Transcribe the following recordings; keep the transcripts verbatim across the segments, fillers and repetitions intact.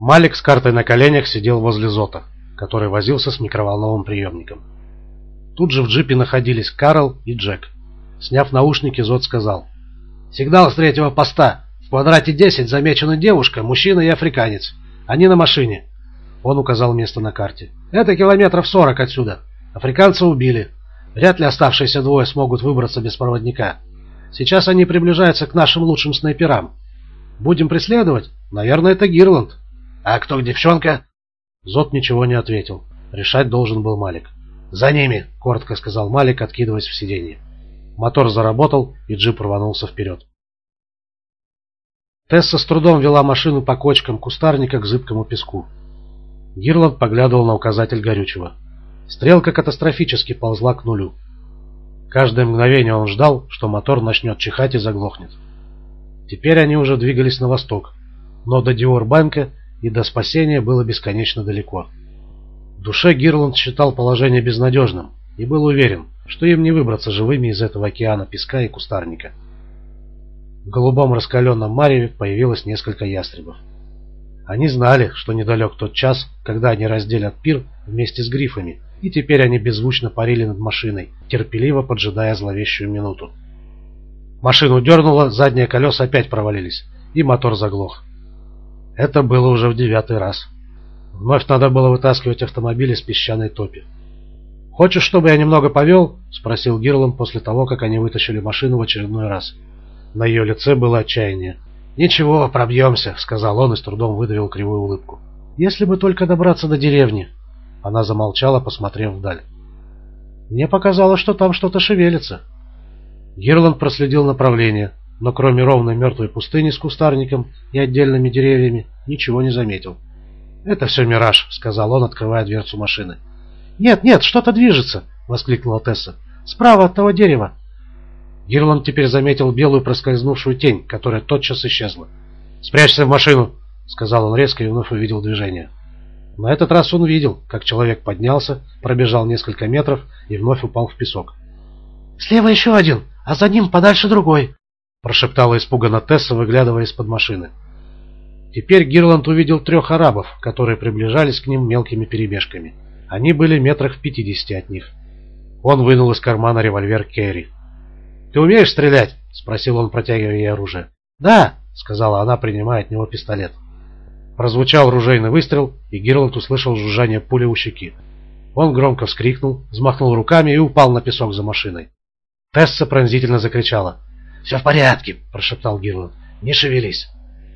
Малик с картой на коленях сидел возле Зота, который возился с микроволновым приемником. Тут же в джипе находились Карл и Джек. Сняв наушники, Зот сказал: «Сигнал с третьего поста. В квадрате десять замечена девушка, мужчина и африканец. Они на машине». Он указал место на карте. «Это километров сорок отсюда. Африканца убили. Вряд ли оставшиеся двое смогут выбраться без проводника. Сейчас они приближаются к нашим лучшим снайперам. Будем преследовать? Наверное, это Гирланд». «А кто девчонка?» Зот ничего не ответил. Решать должен был Малик. «За ними!» — коротко сказал Малик, откидываясь в сиденье. Мотор заработал, и джип рванулся вперед. Тесса с трудом вела машину по кочкам кустарника к зыбкому песку. Гирланд поглядывал на указатель горючего. Стрелка катастрофически ползла к нулю. Каждое мгновение он ждал, что мотор начнет чихать и заглохнет. Теперь они уже двигались на восток, но до Диор-банка и до спасения было бесконечно далеко. В душе Гирланд считал положение безнадежным и был уверен, что им не выбраться живыми из этого океана песка и кустарника. В голубом раскаленном мареве появилось несколько ястребов. Они знали, что недалек тот час, когда они разделят пир вместе с грифами, и теперь они беззвучно парили над машиной, терпеливо поджидая зловещую минуту. Машину дернуло, задние колеса опять провалились, и мотор заглох. Это было уже в девятый раз. Вновь надо было вытаскивать автомобиль из песчаной топи. «Хочешь, чтобы я немного повел?» — спросил Гирланд после того, как они вытащили машину в очередной раз. На ее лице было отчаяние. «Ничего, пробьемся», — сказал он и с трудом выдавил кривую улыбку. «Если бы только добраться до деревни». Она замолчала, посмотрев вдаль. «Мне показалось, что там что-то шевелится». Гирланд проследил направление, но кроме ровной мертвой пустыни с кустарником и отдельными деревьями ничего не заметил. «Это все мираж», — сказал он, открывая дверцу машины. «Нет, нет, что-то движется!» — воскликнула Тесса. «Справа от того дерева!» Гирланд теперь заметил белую проскользнувшую тень, которая тотчас исчезла. «Спрячься в машину!» — сказал он резко и вновь увидел движение. На этот раз он видел, как человек поднялся, пробежал несколько метров и вновь упал в песок. «Слева еще один, а за ним подальше другой!» — прошептала испуганно Тесса, выглядывая из-под машины. Теперь Гирланд увидел трех арабов, которые приближались к ним мелкими перебежками. Они были метрах в пятидесяти от них. Он вынул из кармана револьвер Керри. «Ты умеешь стрелять?» — спросил он, протягивая ей оружие. «Да», — сказала она, принимая от него пистолет. Прозвучал ружейный выстрел, и Гирланд услышал жужжание пули у щеки. Он громко вскрикнул, взмахнул руками и упал на песок за машиной. Тесса пронзительно закричала. «Все в порядке», — прошептал Гирланд. «Не шевелись».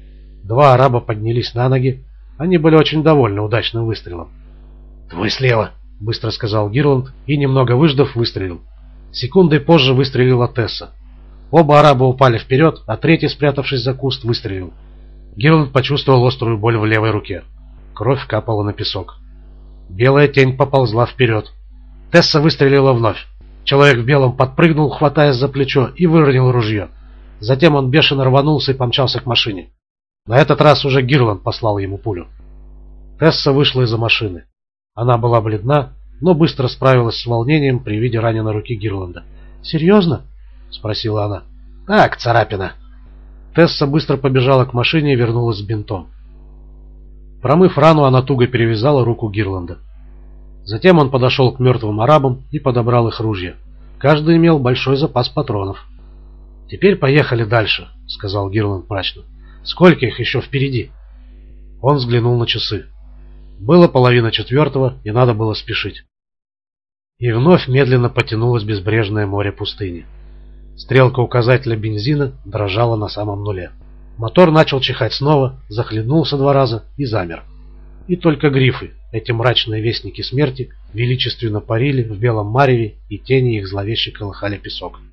Два араба поднялись на ноги. Они были очень довольны удачным выстрелом. «Твой слева», — быстро сказал Гирланд и, немного выждав, выстрелил. Секундой позже выстрелила Тесса. Оба араба упали вперед, а третий, спрятавшись за куст, выстрелил. Гирланд почувствовал острую боль в левой руке. Кровь капала на песок. Белая тень поползла вперед. Тесса выстрелила вновь. Человек в белом подпрыгнул, хватаясь за плечо, и выронил ружье. Затем он бешено рванулся и помчался к машине. На этот раз уже Гирланд послал ему пулю. Тесса вышла из-за машины. Она была бледна, но быстро справилась с волнением при виде раненой руки Гирланда. «Серьезно?» — спросила она. «Так, царапина». Тесса быстро побежала к машине и вернулась с бинтом. Промыв рану, она туго перевязала руку Гирланда. Затем он подошел к мертвым арабам и подобрал их ружья. Каждый имел большой запас патронов. «Теперь поехали дальше», — сказал Гирланд мрачно. «Сколько их еще впереди?» Он взглянул на часы. Было половина четвертого, и надо было спешить. И вновь медленно потянулось безбрежное море пустыни. Стрелка указателя бензина дрожала на самом нуле. Мотор начал чихать снова, захлебнулся два раза и замер. И только грифы, эти мрачные вестники смерти, величественно парили в белом мареве, и тени их зловеще колыхали песок.